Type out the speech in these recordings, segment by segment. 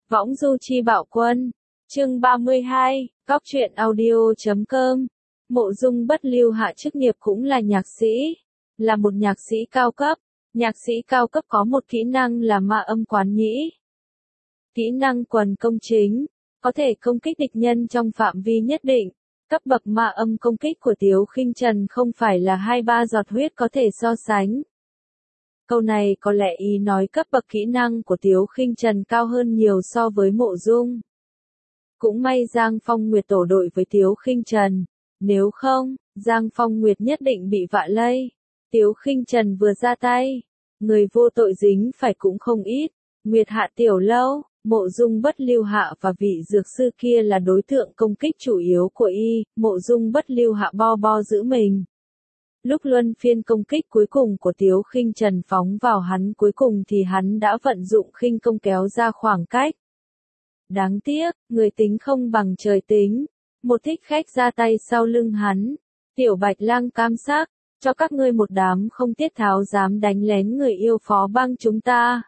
Võng du chi bạo quân. Chương 32, Góc truyện audio.com. Mộ Dung Bất Lưu Hạ chức nghiệp cũng là nhạc sĩ, là một nhạc sĩ cao cấp. Nhạc sĩ cao cấp có một kỹ năng là ma âm quán nhĩ. Kỹ năng quần công chính, có thể công kích địch nhân trong phạm vi nhất định. Cấp bậc ma âm công kích của Tiếu Khinh Trần không phải là 2-3 giọt huyết có thể so sánh. Câu này có lẽ ý nói cấp bậc kỹ năng của Tiếu Khinh Trần cao hơn nhiều so với Mộ Dung. Cũng may Giang Phong Nguyệt tổ đội với Tiếu Khinh Trần, nếu không, Giang Phong Nguyệt nhất định bị vạ lây. Tiếu Khinh Trần vừa ra tay, người vô tội dính phải cũng không ít. Nguyệt Hạ Tiểu Lâu, Mộ Dung Bất Lưu Hạ và vị dược sư kia là đối tượng công kích chủ yếu của y. Mộ Dung Bất Lưu Hạ bo giữ mình. Lúc luân phiên công kích cuối cùng của Tiếu Khinh Trần phóng vào hắn cuối cùng thì hắn đã vận dụng khinh công kéo ra khoảng cách. Đáng tiếc, người tính không bằng trời tính. Một thích khách ra tay sau lưng hắn. Tiểu Bạch Lang cam sắc, cho các ngươi một đám không tiết tháo dám đánh lén người yêu Phó Băng chúng ta.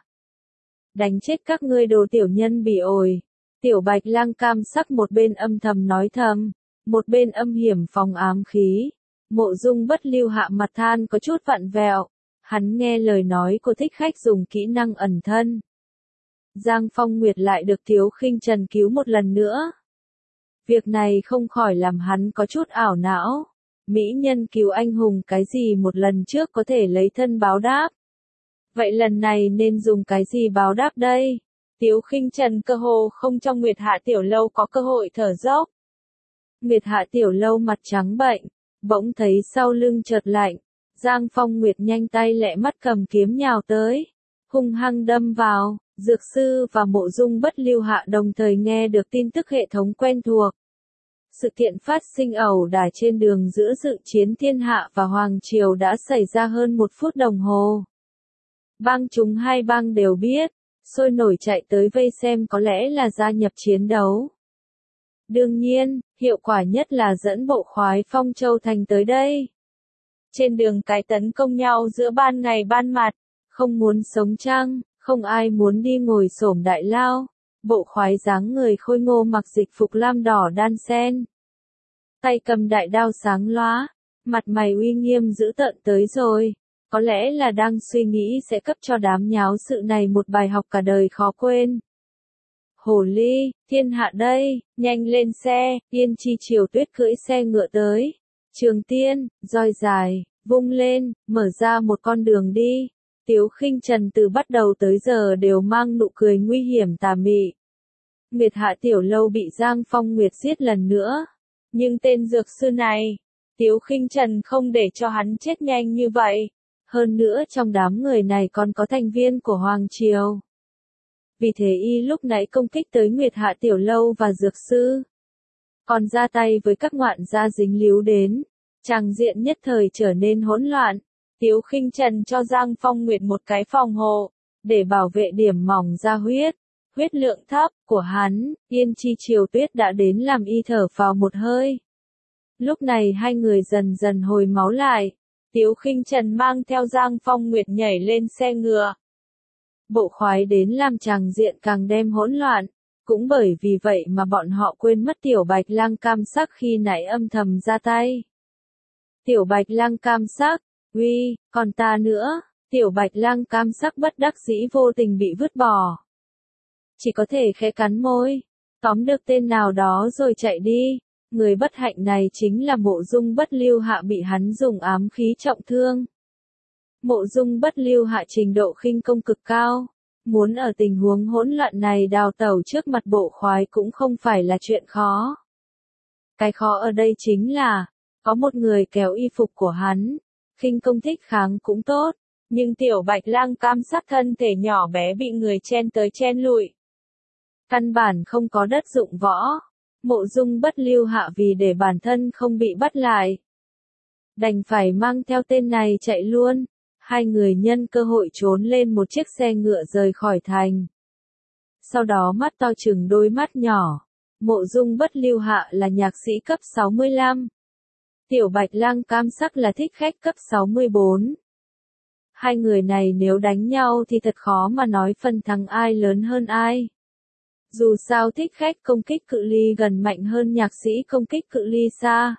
Đánh chết các ngươi đồ tiểu nhân bỉ ổi. Tiểu Bạch Lang cam sắc một bên âm thầm nói thầm, một bên âm hiểm phòng ám khí. Mộ Dung Bất Lưu Hạ mặt than có chút vặn vẹo. Hắn nghe lời nói của thích khách dùng kỹ năng ẩn thân. Giang Phong Nguyệt lại được Tiếu Khinh Trần cứu một lần nữa. Việc này không khỏi làm hắn có chút ảo não. Mỹ nhân cứu anh hùng cái gì một lần trước có thể lấy thân báo đáp. Vậy lần này nên dùng cái gì báo đáp đây? Tiếu Khinh Trần cơ hồ không trong Nguyệt Hạ Tiểu Lâu có cơ hội thở dốc. Nguyệt Hạ Tiểu Lâu mặt trắng bệnh, bỗng thấy sau lưng chợt lạnh. Giang Phong Nguyệt nhanh tay lẹ mắt cầm kiếm nhào tới, hung hăng đâm vào. Dược sư và Mộ Dung Bất Lưu Hạ đồng thời nghe được tin tức hệ thống quen thuộc. Sự kiện phát sinh ẩu đả trên đường giữa dự chiến thiên hạ và Hoàng Triều đã xảy ra hơn 1 phút đồng hồ. Bang chúng hai bang đều biết, sôi nổi chạy tới vây xem có lẽ là gia nhập chiến đấu. Đương nhiên, hiệu quả nhất là dẫn bộ khoái Phong Châu Thành tới đây. Trên đường cái tấn công nhau giữa ban ngày ban mặt, không muốn sống chăng? Không ai muốn đi ngồi xổm đại lao. Bộ khoái dáng người khôi ngô mặc dịch phục lam đỏ đan sen. Tay cầm đại đao sáng lóa, mặt mày uy nghiêm dữ tợn tới rồi. Có lẽ là đang suy nghĩ sẽ cấp cho đám nháo sự này một bài học cả đời khó quên. Hồ ly, thiên hạ đây, nhanh lên xe. Tiên Chi Triều Tuyết cưỡi xe ngựa tới. Trường Tiên, roi dài, vung lên, mở ra một con đường đi. Tiếu Khinh Trần từ bắt đầu tới giờ đều mang nụ cười nguy hiểm tà mị. Nguyệt Hạ Tiểu Lâu bị Giang Phong Nguyệt giết lần nữa. Nhưng tên dược sư này, Tiếu Khinh Trần không để cho hắn chết nhanh như vậy. Hơn nữa trong đám người này còn có thành viên của Hoàng Triều. Vì thế y lúc nãy công kích tới Nguyệt Hạ Tiểu Lâu và dược sư. Còn ra tay với các ngoạn gia dính líu đến. Tràng diện nhất thời trở nên hỗn loạn. Tiếu Khinh Trần cho Giang Phong Nguyệt một cái phòng hộ, để bảo vệ điểm mỏng da huyết lượng thấp của hắn. Tiên Chi Triều Tuyết đã đến làm y thở phào một hơi. Lúc này hai người dần dần hồi máu lại. Tiếu Khinh Trần mang theo Giang Phong Nguyệt nhảy lên xe ngựa. Bộ khoái đến làm tràng diện càng đem hỗn loạn. Cũng bởi vì vậy mà bọn họ quên mất Tiểu Bạch Lang cam sắc khi nãy âm thầm ra tay. Tiểu Bạch Lang cam sắc. Uy, còn ta nữa. Tiểu Bạch Lang cam sắc bất đắc dĩ vô tình bị vứt bỏ. Chỉ có thể khẽ cắn môi, tóm được tên nào đó rồi chạy đi. Người bất hạnh này chính là Mộ Dung Bất Lưu Hạ bị hắn dùng ám khí trọng thương. Mộ Dung Bất Lưu Hạ trình độ khinh công cực cao. Muốn ở tình huống hỗn loạn này đào tẩu trước mặt bộ khoái cũng không phải là chuyện khó. Cái khó ở đây chính là, có một người kéo y phục của hắn. Khinh công thích kháng cũng tốt, nhưng Tiểu Bạch Lang cam sắc thân thể nhỏ bé bị người chen tới chen lùi. Căn bản không có đất dụng võ. Mộ Dung Bất Lưu Hạ vì để bản thân không bị bắt lại, đành phải mang theo tên này chạy luôn. Hai người nhân cơ hội trốn lên một chiếc xe ngựa rời khỏi thành. Sau đó mắt to chừng đôi mắt nhỏ. Mộ Dung Bất Lưu Hạ là nhạc sĩ cấp 65. Tiểu Bạch Lang cam sắc là thích khách cấp 64. Hai người này nếu đánh nhau thì thật khó mà nói phần thắng ai lớn hơn ai. Dù sao thích khách công kích cự ly gần mạnh hơn nhạc sĩ công kích cự ly xa.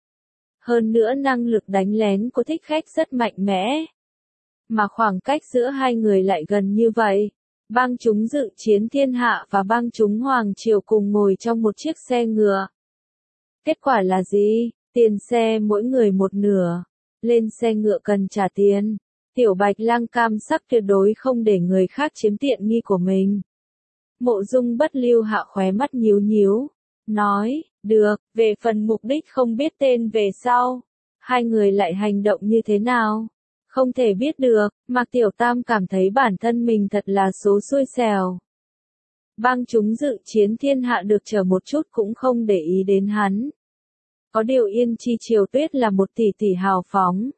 Hơn nữa năng lực đánh lén của thích khách rất mạnh mẽ. Mà khoảng cách giữa hai người lại gần như vậy. Bang chúng dự chiến thiên hạ và bang chúng hoàng triều cùng ngồi trong một chiếc xe ngựa. Kết quả là gì? Tiền xe mỗi người một nửa. Lên xe ngựa cần trả tiền. Tiểu Bạch Lang cam sắc tuyệt đối không để người khác chiếm tiện nghi của mình. Mộ Dung Bất Lưu hạ khóe mắt nhíu nhíu. Nói, được, về phần mục đích không biết tên về sau. Hai người lại hành động như thế nào? Không thể biết được, Mạc Tiểu Tam cảm thấy bản thân mình thật là số xui xẻo. Bang chúng dự chiến thiên hạ được chờ một chút cũng không để ý đến hắn. Có điều Yên Chi Triều Tuyết là một tỷ tỷ hào phóng.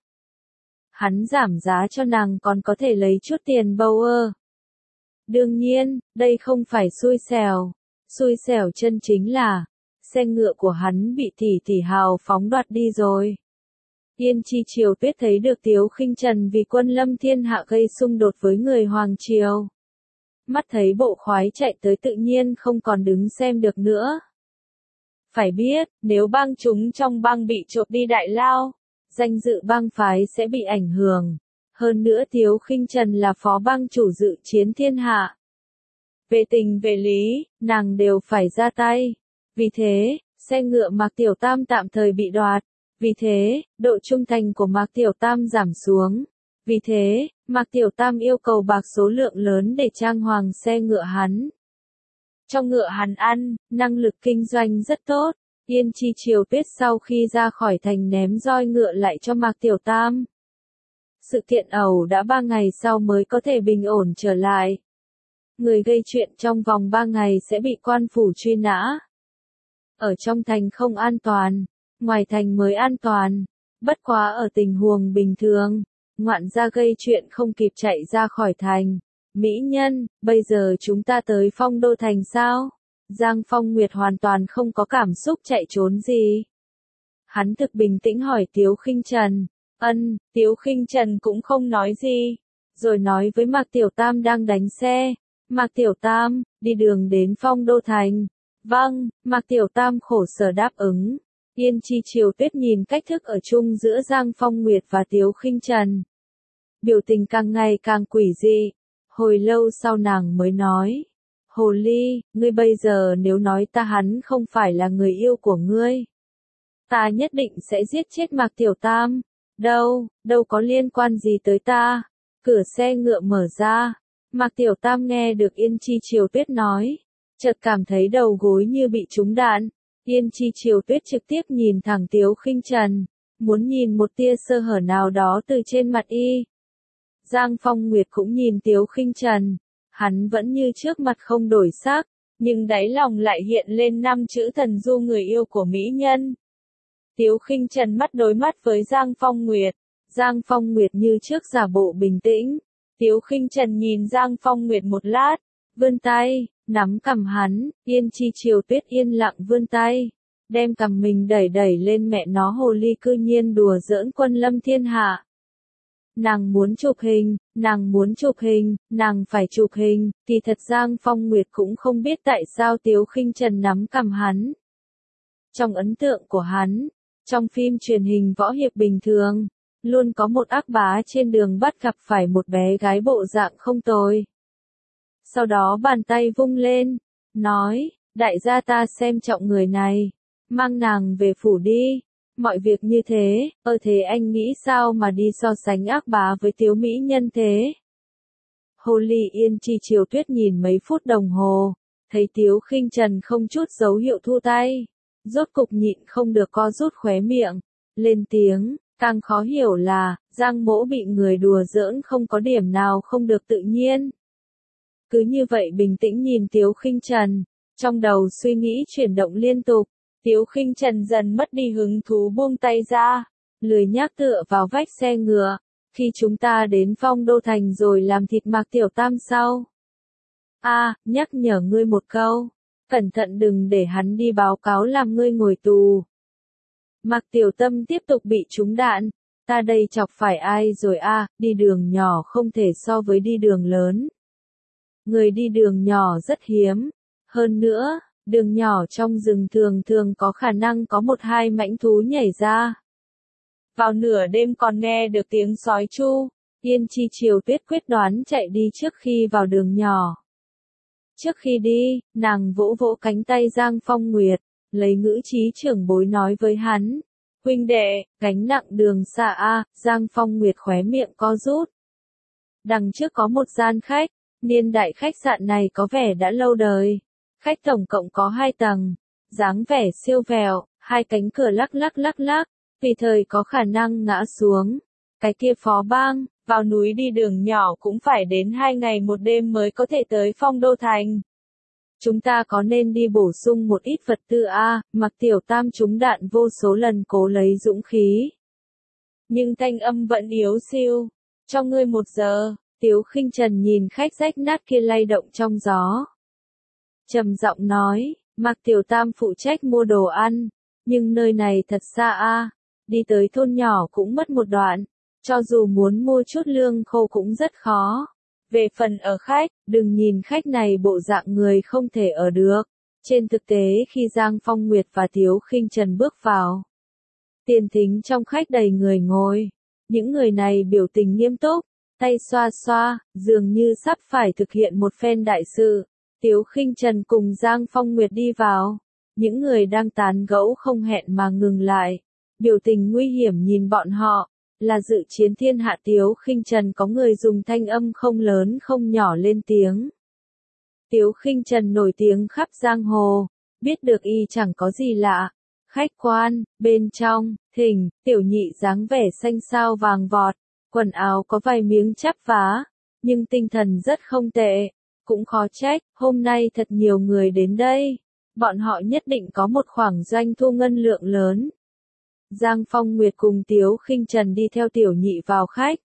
Hắn giảm giá cho nàng còn có thể lấy chút tiền bâu ơ. Đương nhiên, đây không phải xui xẻo. Xui xẻo chân chính là, xe ngựa của hắn bị tỷ tỷ hào phóng đoạt đi rồi. Yên Chi Triều Tuyết thấy được Tiếu Khinh Trần vì quân lâm thiên hạ gây xung đột với người Hoàng Triều. Mắt thấy bộ khoái chạy tới tự nhiên không còn đứng xem được nữa. Phải biết, nếu bang chúng trong bang bị trộm đi đại lao, danh dự bang phái sẽ bị ảnh hưởng. Hơn nữa Tiếu Khinh Trần là phó bang chủ dự chiến thiên hạ. Về tình về lý, nàng đều phải ra tay. Vì thế, xe ngựa Mạc Tiểu Tam tạm thời bị đoạt. Vì thế, độ trung thành của Mạc Tiểu Tam giảm xuống. Vì thế, Mạc Tiểu Tam yêu cầu bạc số lượng lớn để trang hoàng xe ngựa hắn. Trong ngựa hắn ăn, năng lực kinh doanh rất tốt. Yên Chi Triều Tuyết sau khi ra khỏi thành ném roi ngựa lại cho Mạc Tiểu Tam. Sự kiện ẩu đã 3 ngày sau mới có thể bình ổn trở lại. Người gây chuyện trong vòng 3 ngày sẽ bị quan phủ truy nã. Ở trong thành không an toàn, ngoài thành mới an toàn. Bất quá ở tình huống bình thường, ngoạn gia gây chuyện không kịp chạy ra khỏi thành. Mỹ nhân, bây giờ chúng ta tới Phong Đô Thành sao? Giang Phong Nguyệt hoàn toàn không có cảm xúc chạy trốn gì. Hắn thực bình tĩnh hỏi Tiếu Khinh Trần. Tiếu Khinh Trần cũng không nói gì. Rồi nói với Mạc Tiểu Tam đang đánh xe. Mạc Tiểu Tam, đi đường đến Phong Đô Thành. Vâng, Mạc Tiểu Tam khổ sở đáp ứng. Yên Chi Triều Tuyết nhìn cách thức ở chung giữa Giang Phong Nguyệt và Tiếu Khinh Trần. Biểu tình càng ngày càng quỷ dị. Hồi lâu sau nàng mới nói. Hồ ly, ngươi bây giờ nếu nói ta hắn không phải là người yêu của ngươi. Ta nhất định sẽ giết chết Mạc Tiểu Tam. Đâu có liên quan gì tới ta. Cửa xe ngựa mở ra. Mạc Tiểu Tam nghe được Yên Chi Triều Tuyết nói. Chợt cảm thấy đầu gối như bị trúng đạn. Yên Chi Triều Tuyết trực tiếp nhìn thẳng Tiếu Khinh Trần. Muốn nhìn một tia sơ hở nào đó từ trên mặt y. Giang Phong Nguyệt cũng nhìn Tiếu Khinh Trần. Hắn vẫn như trước mặt không đổi sắc, nhưng đáy lòng lại hiện lên 5 chữ thần du người yêu của mỹ nhân. Tiếu Khinh Trần mắt đối mắt với Giang Phong Nguyệt. Giang Phong Nguyệt như trước giả bộ bình tĩnh. Tiếu Khinh Trần nhìn Giang Phong Nguyệt một lát, vươn tay, nắm cằm hắn. Yên Chi Triều Tuyết yên lặng vươn tay, đem cằm mình đẩy lên mẹ nó hồ ly cư nhiên đùa giỡn quân lâm thiên hạ. Nàng muốn chụp hình, nàng phải chụp hình, thì thật Giang Phong Nguyệt cũng không biết tại sao Tiếu Khinh Trần nắm cằm hắn. Trong ấn tượng của hắn, trong phim truyền hình võ hiệp bình thường, luôn có một ác bá trên đường bắt gặp phải một bé gái bộ dạng không tồi. Sau đó bàn tay vung lên, nói, đại gia ta xem trọng người này, mang nàng về phủ đi. Mọi việc như thế, thế anh nghĩ sao mà đi so sánh ác bá với Tiếu mỹ nhân thế? Hồ ly Yên Chi Triều Tuyết nhìn mấy phút đồng hồ, thấy Tiếu Khinh Trần không chút dấu hiệu thu tay, rốt cục nhịn không được co rút khóe miệng, lên tiếng, càng khó hiểu là, Giang Mỗ bị người đùa giỡn không có điểm nào không được tự nhiên. Cứ như vậy bình tĩnh nhìn Tiếu Khinh Trần, trong đầu suy nghĩ chuyển động liên tục. Tiếu Khinh Trần dần mất đi hứng thú buông tay ra, lười nhác tựa vào vách xe ngựa. Khi chúng ta đến Phong Đô Thành rồi làm thịt Mạc Tiểu Tam sau. Nhắc nhở ngươi một câu, cẩn thận đừng để hắn đi báo cáo làm ngươi ngồi tù. Mạc Tiểu Tâm tiếp tục bị trúng đạn, ta đây chọc phải ai rồi đi đường nhỏ không thể so với đi đường lớn. Người đi đường nhỏ rất hiếm, Hơn nữa, đường nhỏ trong rừng thường thường có khả năng có một hai mãnh thú nhảy ra. Vào nửa đêm còn nghe được tiếng sói tru, Yên Chi Triều Tuyết quyết đoán chạy đi trước khi vào đường nhỏ. Trước khi đi, nàng vỗ vỗ cánh tay Giang Phong Nguyệt, lấy ngữ khí trưởng bối nói với hắn. Huynh đệ, gánh nặng đường xa a. Giang Phong Nguyệt khóe miệng co rút. Đằng trước có một gian khách, niên đại khách sạn này có vẻ đã lâu đời. Khách tổng cộng có 2 tầng, dáng vẻ siêu vẹo, 2 cánh cửa lắc lắc lắc lắc, tùy thời có khả năng ngã xuống. Cái kia Phó Bang, vào núi đi đường nhỏ cũng phải đến 2 ngày 1 đêm mới có thể tới Phong Đô Thành. Chúng ta có nên đi bổ sung một ít vật tư a? Mặc Tiểu Tam trúng đạn vô số lần cố lấy dũng khí. Nhưng thanh âm vẫn yếu siêu. Cho ngươi 1 giờ, Tiếu Khinh Trần nhìn khách rách nát kia lay động trong gió. Trầm giọng nói, Mặc Tiểu Tam phụ trách mua đồ ăn, nhưng nơi này thật xa a, đi tới thôn nhỏ cũng mất một đoạn, cho dù muốn mua chút lương khô cũng rất khó. Về phần ở khách, đừng nhìn khách này bộ dạng người không thể ở được. Trên thực tế khi Giang Phong Nguyệt và Tiếu Khinh Trần bước vào, tiền thính trong khách đầy người ngồi. Những người này biểu tình nghiêm túc, tay xoa xoa, dường như sắp phải thực hiện một phen đại sự. Tiếu Khinh Trần cùng Giang Phong Nguyệt đi vào. Những người đang tán gẫu không hẹn mà ngừng lại. Biểu tình nguy hiểm nhìn bọn họ. Là dự chiến thiên hạ. Tiếu Khinh Trần có người dùng thanh âm không lớn không nhỏ lên tiếng. Tiếu Khinh Trần nổi tiếng khắp giang hồ, biết được y chẳng có gì lạ. Khách quan, bên trong, thỉnh, tiểu nhị dáng vẻ xanh xao vàng vọt, quần áo có vài miếng chắp vá, nhưng tinh thần rất không tệ. Cũng khó trách, hôm nay thật nhiều người đến đây. Bọn họ nhất định có một khoản doanh thu ngân lượng lớn. Giang Phong Nguyệt cùng Tiếu Khinh Trần đi theo tiểu nhị vào khách.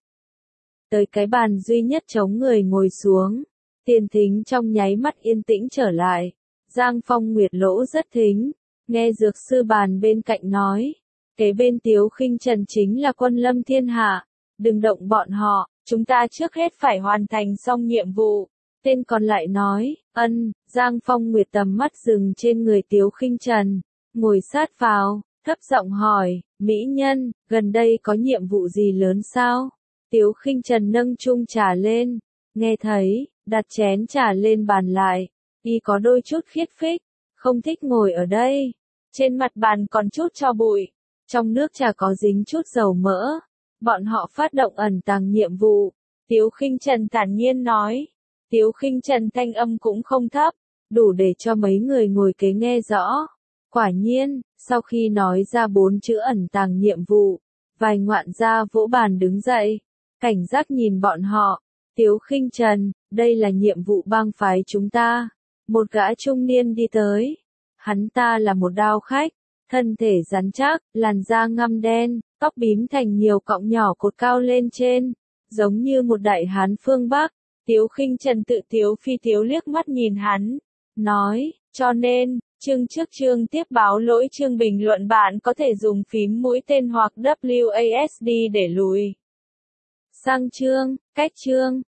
Tới cái bàn duy nhất trống người ngồi xuống. Tiền thính trong nháy mắt yên tĩnh trở lại. Giang Phong Nguyệt lỗ rất thính. Nghe dược sư bàn bên cạnh nói. Kế bên Tiếu Khinh Trần chính là quân lâm thiên hạ. Đừng động bọn họ, chúng ta trước hết phải hoàn thành xong nhiệm vụ. Tên còn lại nói, Giang Phong Nguyệt tầm mắt dừng trên người Tiếu Khinh Trần. Ngồi sát vào, thấp giọng hỏi, mỹ nhân, gần đây có nhiệm vụ gì lớn sao? Tiếu Khinh Trần nâng chung trà lên, nghe thấy, đặt chén trà lên bàn lại, y có đôi chút khiết phích, không thích ngồi ở đây. Trên mặt bàn còn chút tro bụi, trong nước trà có dính chút dầu mỡ. Bọn họ phát động ẩn tàng nhiệm vụ. Tiếu Khinh Trần thản nhiên nói. Tiếu Khinh Trần thanh âm cũng không thấp, đủ để cho mấy người ngồi kế nghe rõ. Quả nhiên, sau khi nói ra 4 chữ ẩn tàng nhiệm vụ, vài ngoạn gia vỗ bàn đứng dậy, cảnh giác nhìn bọn họ. Tiếu Khinh Trần, đây là nhiệm vụ bang phái chúng ta. Một gã trung niên đi tới. Hắn ta là một đao khách, thân thể rắn chắc, làn da ngăm đen, tóc bím thành nhiều cọng nhỏ cột cao lên trên, giống như một đại hán phương Bắc. Tiếu Khinh Trần tự tiếu phi tiếu liếc mắt nhìn hắn, nói, cho nên, chương trước chương tiếp báo lỗi chương bình luận bạn có thể dùng phím mũi tên hoặc WASD để lùi sang chương, cách chương.